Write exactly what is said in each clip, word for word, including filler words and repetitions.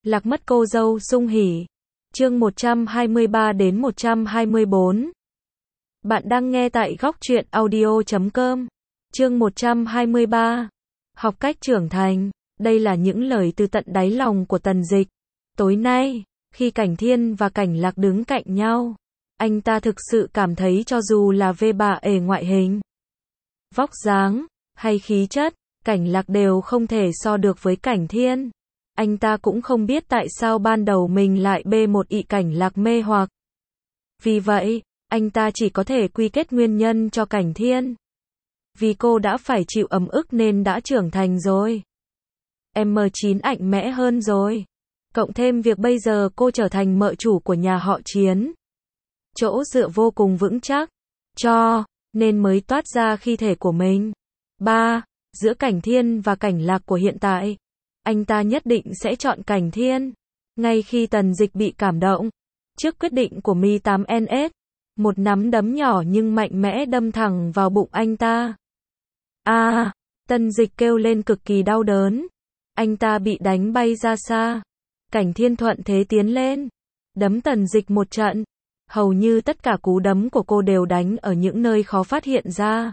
Lạc mất cô dâu Sung Hỉ. Chương một trăm hai mươi ba đến một trăm hai mươi bốn. Bạn đang nghe tại góc truyện audio chấm com. Chương một trăm hai mươi ba. Học cách trưởng thành. Đây là những lời từ tận đáy lòng của Tần Dịch. Tối nay, khi Cảnh Thiên và Cảnh Lạc đứng cạnh nhau, anh ta thực sự cảm thấy cho dù là về bà ề ngoại hình, vóc dáng, hay khí chất, Cảnh Lạc đều không thể so được với Cảnh Thiên. Anh ta cũng không biết tại sao ban đầu mình lại bê một ị Cảnh Lạc mê hoặc. Vì vậy, anh ta chỉ có thể quy kết nguyên nhân cho Cảnh Thiên. Vì cô đã phải chịu ấm ức nên đã trưởng thành rồi. em chín mạnh mẽ hơn rồi. Cộng thêm việc bây giờ cô trở thành mợ chủ của nhà họ Chiến. Chỗ dựa vô cùng vững chắc. Cho nên mới toát ra khí thể của mình. ba. Giữa Cảnh Thiên và Cảnh Lạc của hiện tại, anh ta nhất định sẽ chọn Cảnh Thiên. Ngay khi Tần Dịch bị cảm động trước quyết định của Mi tám N S, một nắm đấm nhỏ nhưng mạnh mẽ đâm thẳng vào bụng anh ta. A, à, Tần Dịch kêu lên cực kỳ đau đớn. Anh ta bị đánh bay ra xa. Cảnh Thiên thuận thế tiến lên, đấm Tần Dịch một trận. Hầu như tất cả cú đấm của cô đều đánh ở những nơi khó phát hiện ra.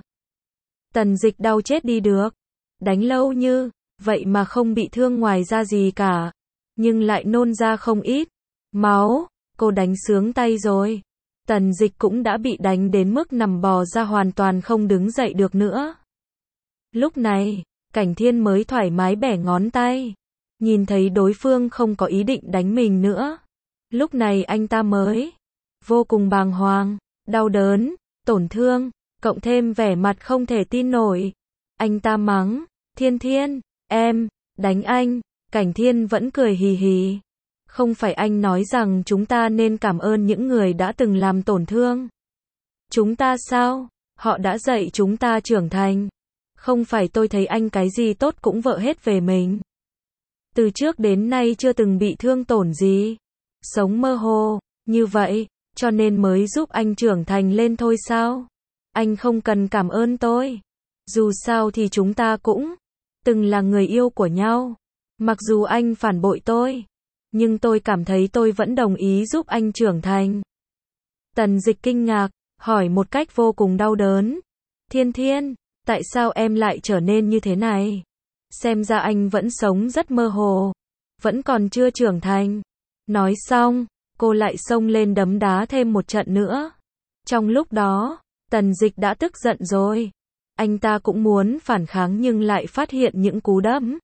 Tần Dịch đau chết đi được. Đánh lâu như vậy mà không bị thương ngoài da gì cả, nhưng lại nôn ra không ít máu. Cô đánh sướng tay rồi. Tần Dịch cũng đã bị đánh đến mức nằm bò ra hoàn toàn không đứng dậy được nữa. Lúc này, Cảnh Thiên mới thoải mái bẻ ngón tay. Nhìn thấy đối phương không có ý định đánh mình nữa. Lúc này anh ta mới vô cùng bàng hoàng, đau đớn, tổn thương, cộng thêm vẻ mặt không thể tin nổi. Anh ta mắng, Thiên Thiên, em, đánh anh. Cảnh Thiên vẫn cười hì hì. Không phải anh nói rằng chúng ta nên cảm ơn những người đã từng làm tổn thương chúng ta sao? Họ đã dạy chúng ta trưởng thành. Không phải tôi thấy anh cái gì tốt cũng vợ hết về mình. Từ trước đến nay chưa từng bị thương tổn gì. Sống mơ hồ, như vậy, cho nên mới giúp anh trưởng thành lên thôi sao? Anh không cần cảm ơn tôi. Dù sao thì chúng ta cũng từng là người yêu của nhau. Mặc dù anh phản bội tôi, nhưng tôi cảm thấy tôi vẫn đồng ý giúp anh trưởng thành. Tần Dịch kinh ngạc, hỏi một cách vô cùng đau đớn. Thiên Thiên, tại sao em lại trở nên như thế này? Xem ra anh vẫn sống rất mơ hồ, vẫn còn chưa trưởng thành. Nói xong, cô lại xông lên đấm đá thêm một trận nữa. Trong lúc đó, Tần Dịch đã tức giận rồi. Anh ta cũng muốn phản kháng nhưng lại phát hiện những cú đấm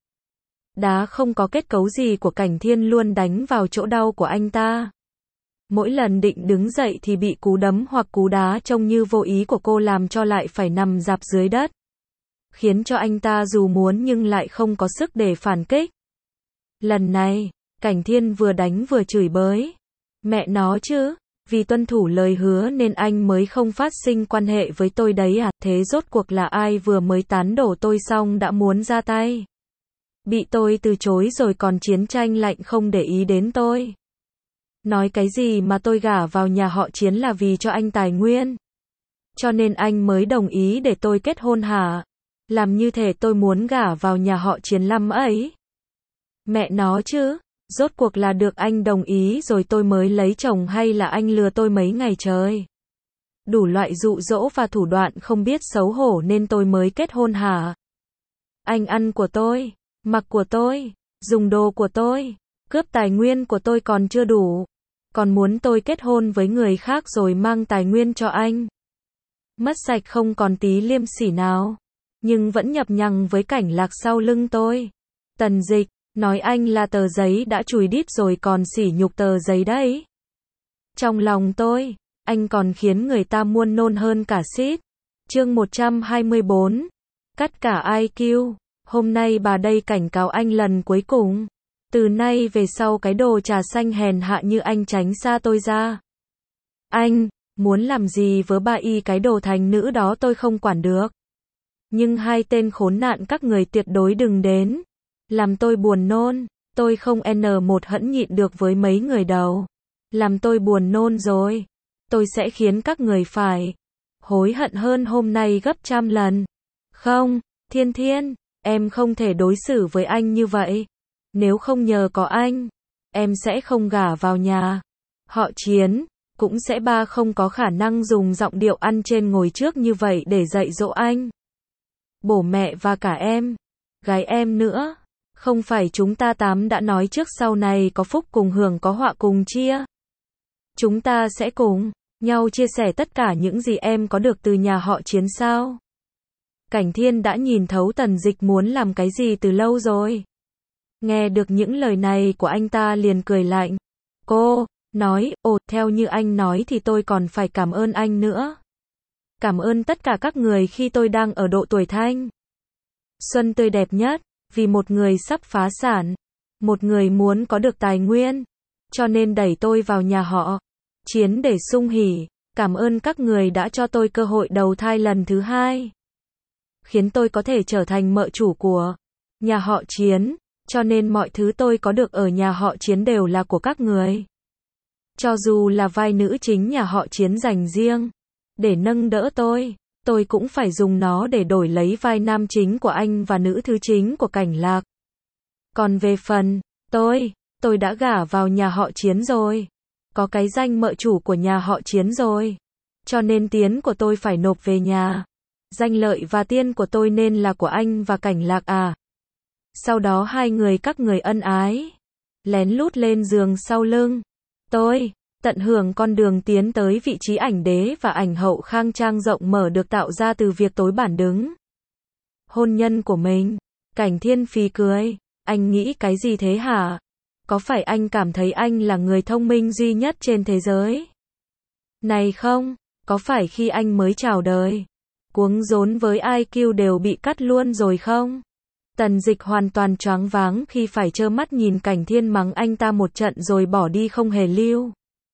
đá không có kết cấu gì của Cảnh Thiên luôn đánh vào chỗ đau của anh ta. Mỗi lần định đứng dậy thì bị cú đấm hoặc cú đá trông như vô ý của cô làm cho lại phải nằm rạp dưới đất, khiến cho anh ta dù muốn nhưng lại không có sức để phản kích. Lần này, Cảnh Thiên vừa đánh vừa chửi bới. Mẹ nó chứ, vì tuân thủ lời hứa nên anh mới không phát sinh quan hệ với tôi đấy à? Thế rốt cuộc là ai vừa mới tán đổ tôi xong đã muốn ra tay? Bị tôi từ chối rồi còn chiến tranh lạnh không để ý đến tôi. Nói cái gì mà tôi gả vào nhà họ Chiến là vì cho anh tài nguyên, cho nên anh mới đồng ý để tôi kết hôn hả? Làm như thể tôi muốn gả vào nhà họ Chiến lắm ấy. Mẹ nó chứ, rốt cuộc là được anh đồng ý rồi tôi mới lấy chồng hay là anh lừa tôi mấy ngày trời? Đủ loại dụ dỗ và thủ đoạn không biết xấu hổ nên tôi mới kết hôn hả? Anh ăn của tôi, mặc của tôi, dùng đồ của tôi, cướp tài nguyên của tôi còn chưa đủ, còn muốn tôi kết hôn với người khác rồi mang tài nguyên cho anh. Mất sạch không còn tí liêm sỉ nào, nhưng vẫn nhập nhằng với Cảnh Lạc sau lưng tôi. Tần Dịch, nói anh là tờ giấy đã chùi đít rồi còn sỉ nhục tờ giấy đấy. Trong lòng tôi, anh còn khiến người ta muôn nôn hơn cả xít. Chương một trăm hai mươi bốn. Cắt cả i kiu. Hôm nay bà đây cảnh cáo anh lần cuối cùng. Từ nay về sau cái đồ trà xanh hèn hạ như anh tránh xa tôi ra. Anh, muốn làm gì với ba y cái đồ thành nữ đó tôi không quản được. Nhưng hai tên khốn nạn các người tuyệt đối đừng đến. Làm tôi buồn nôn. Tôi không N một hẫn nhịn được với mấy người đầu. Làm tôi buồn nôn rồi. Tôi sẽ khiến các người phải hối hận hơn hôm nay gấp trăm lần. Không, Thiên Thiên, em không thể đối xử với anh như vậy. Nếu không nhờ có anh, em sẽ không gả vào nhà họ Chiến, cũng sẽ ba không có khả năng dùng giọng điệu ăn trên ngồi trước như vậy để dạy dỗ anh. Bố mẹ và cả em, gái em nữa, không phải chúng ta tám đã nói trước sau này có phúc cùng hưởng có họa cùng chia. Chúng ta sẽ cùng nhau chia sẻ tất cả những gì em có được từ nhà họ Chiến sao? Cảnh Thiên đã nhìn thấu Tần Dịch muốn làm cái gì từ lâu rồi. Nghe được những lời này của anh ta liền cười lạnh. Cô nói, ồ, theo như anh nói thì tôi còn phải cảm ơn anh nữa. Cảm ơn tất cả các người khi tôi đang ở độ tuổi thanh xuân tươi đẹp nhất, vì một người sắp phá sản, một người muốn có được tài nguyên, cho nên đẩy tôi vào nhà họ Chiến để sung hỉ. Cảm ơn các người đã cho tôi cơ hội đầu thai lần thứ hai, khiến tôi có thể trở thành mợ chủ của nhà họ Chiến, cho nên mọi thứ tôi có được ở nhà họ Chiến đều là của các người. Cho dù là vai nữ chính nhà họ Chiến dành riêng để nâng đỡ tôi, tôi cũng phải dùng nó để đổi lấy vai nam chính của anh và nữ thứ chính của Cảnh Lạc. Còn về phần tôi, tôi đã gả vào nhà họ Chiến rồi, có cái danh mợ chủ của nhà họ Chiến rồi, cho nên tiền của tôi phải nộp về nhà. Danh lợi và tiền của tôi nên là của anh và Cảnh Lạc à. Sau đó hai người các người ân ái, lén lút lên giường sau lưng tôi, tận hưởng con đường tiến tới vị trí ảnh đế và ảnh hậu khang trang rộng mở được tạo ra từ việc tối bản đứng hôn nhân của mình. Cảnh Thiên phì cười, anh nghĩ cái gì thế hả? Có phải anh cảm thấy anh là người thông minh duy nhất trên thế giới này không? Có phải khi anh mới chào đời, cuống rốn với i kiu đều bị cắt luôn rồi không? Tần Dịch hoàn toàn choáng váng khi phải trơ mắt nhìn Cảnh Thiên mắng anh ta một trận rồi bỏ đi không hề lưu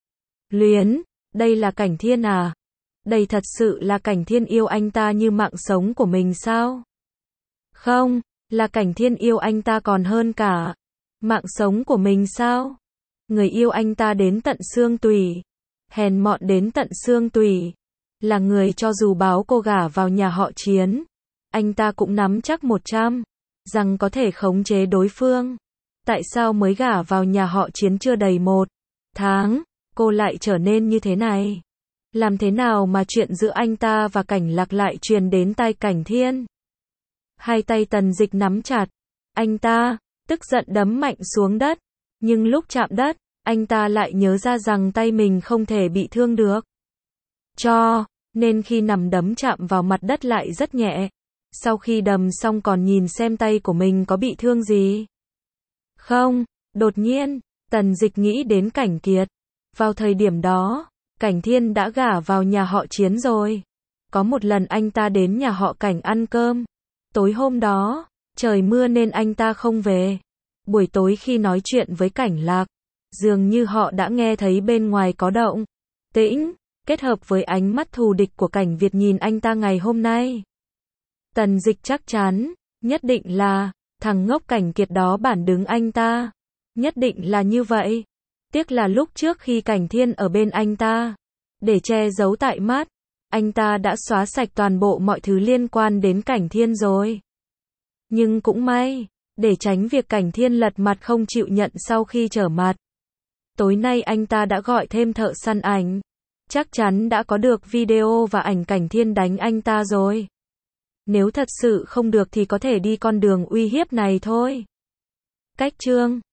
luyến. Đây là Cảnh Thiên à? Đây thật sự là Cảnh Thiên yêu anh ta như mạng sống của mình sao? Không, là Cảnh Thiên yêu anh ta còn hơn cả mạng sống của mình sao? Người yêu anh ta đến tận xương tủy, hèn mọn đến tận xương tủy, là người cho dù báo cô gả vào nhà họ Chiến, anh ta cũng nắm chắc một trăm rằng có thể khống chế đối phương. Tại sao mới gả vào nhà họ Chiến chưa đầy một tháng, cô lại trở nên như thế này? Làm thế nào mà chuyện giữa anh ta và Cảnh Lạc lại truyền đến tai Cảnh Thiên? Hai tay Tần Dịch nắm chặt, anh ta tức giận đấm mạnh xuống đất, nhưng lúc chạm đất, anh ta lại nhớ ra rằng tay mình không thể bị thương được. Cho nên khi nằm đấm chạm vào mặt đất lại rất nhẹ. Sau khi đầm xong còn nhìn xem tay của mình có bị thương gì không. Đột nhiên, Tần Dịch nghĩ đến Cảnh Kiệt. Vào thời điểm đó, Cảnh Thiên đã gả vào nhà họ Chiến rồi. Có một lần anh ta đến nhà họ Cảnh ăn cơm. Tối hôm đó, trời mưa nên anh ta không về. Buổi tối khi nói chuyện với Cảnh Lạc, dường như họ đã nghe thấy bên ngoài có động tĩnh, kết hợp với ánh mắt thù địch của Cảnh Việt nhìn anh ta ngày hôm nay. Tần Dịch chắc chắn, nhất định là thằng ngốc Cảnh Kiệt đó bản đứng anh ta. Nhất định là như vậy. Tiếc là lúc trước khi Cảnh Thiên ở bên anh ta, để che giấu tại mắt, anh ta đã xóa sạch toàn bộ mọi thứ liên quan đến Cảnh Thiên rồi. Nhưng cũng may, để tránh việc Cảnh Thiên lật mặt không chịu nhận sau khi trở mặt, tối nay anh ta đã gọi thêm thợ săn ảnh. Chắc chắn đã có được video và ảnh Cảnh Thiên đánh anh ta rồi. Nếu thật sự không được thì có thể đi con đường uy hiếp này thôi. Cách chương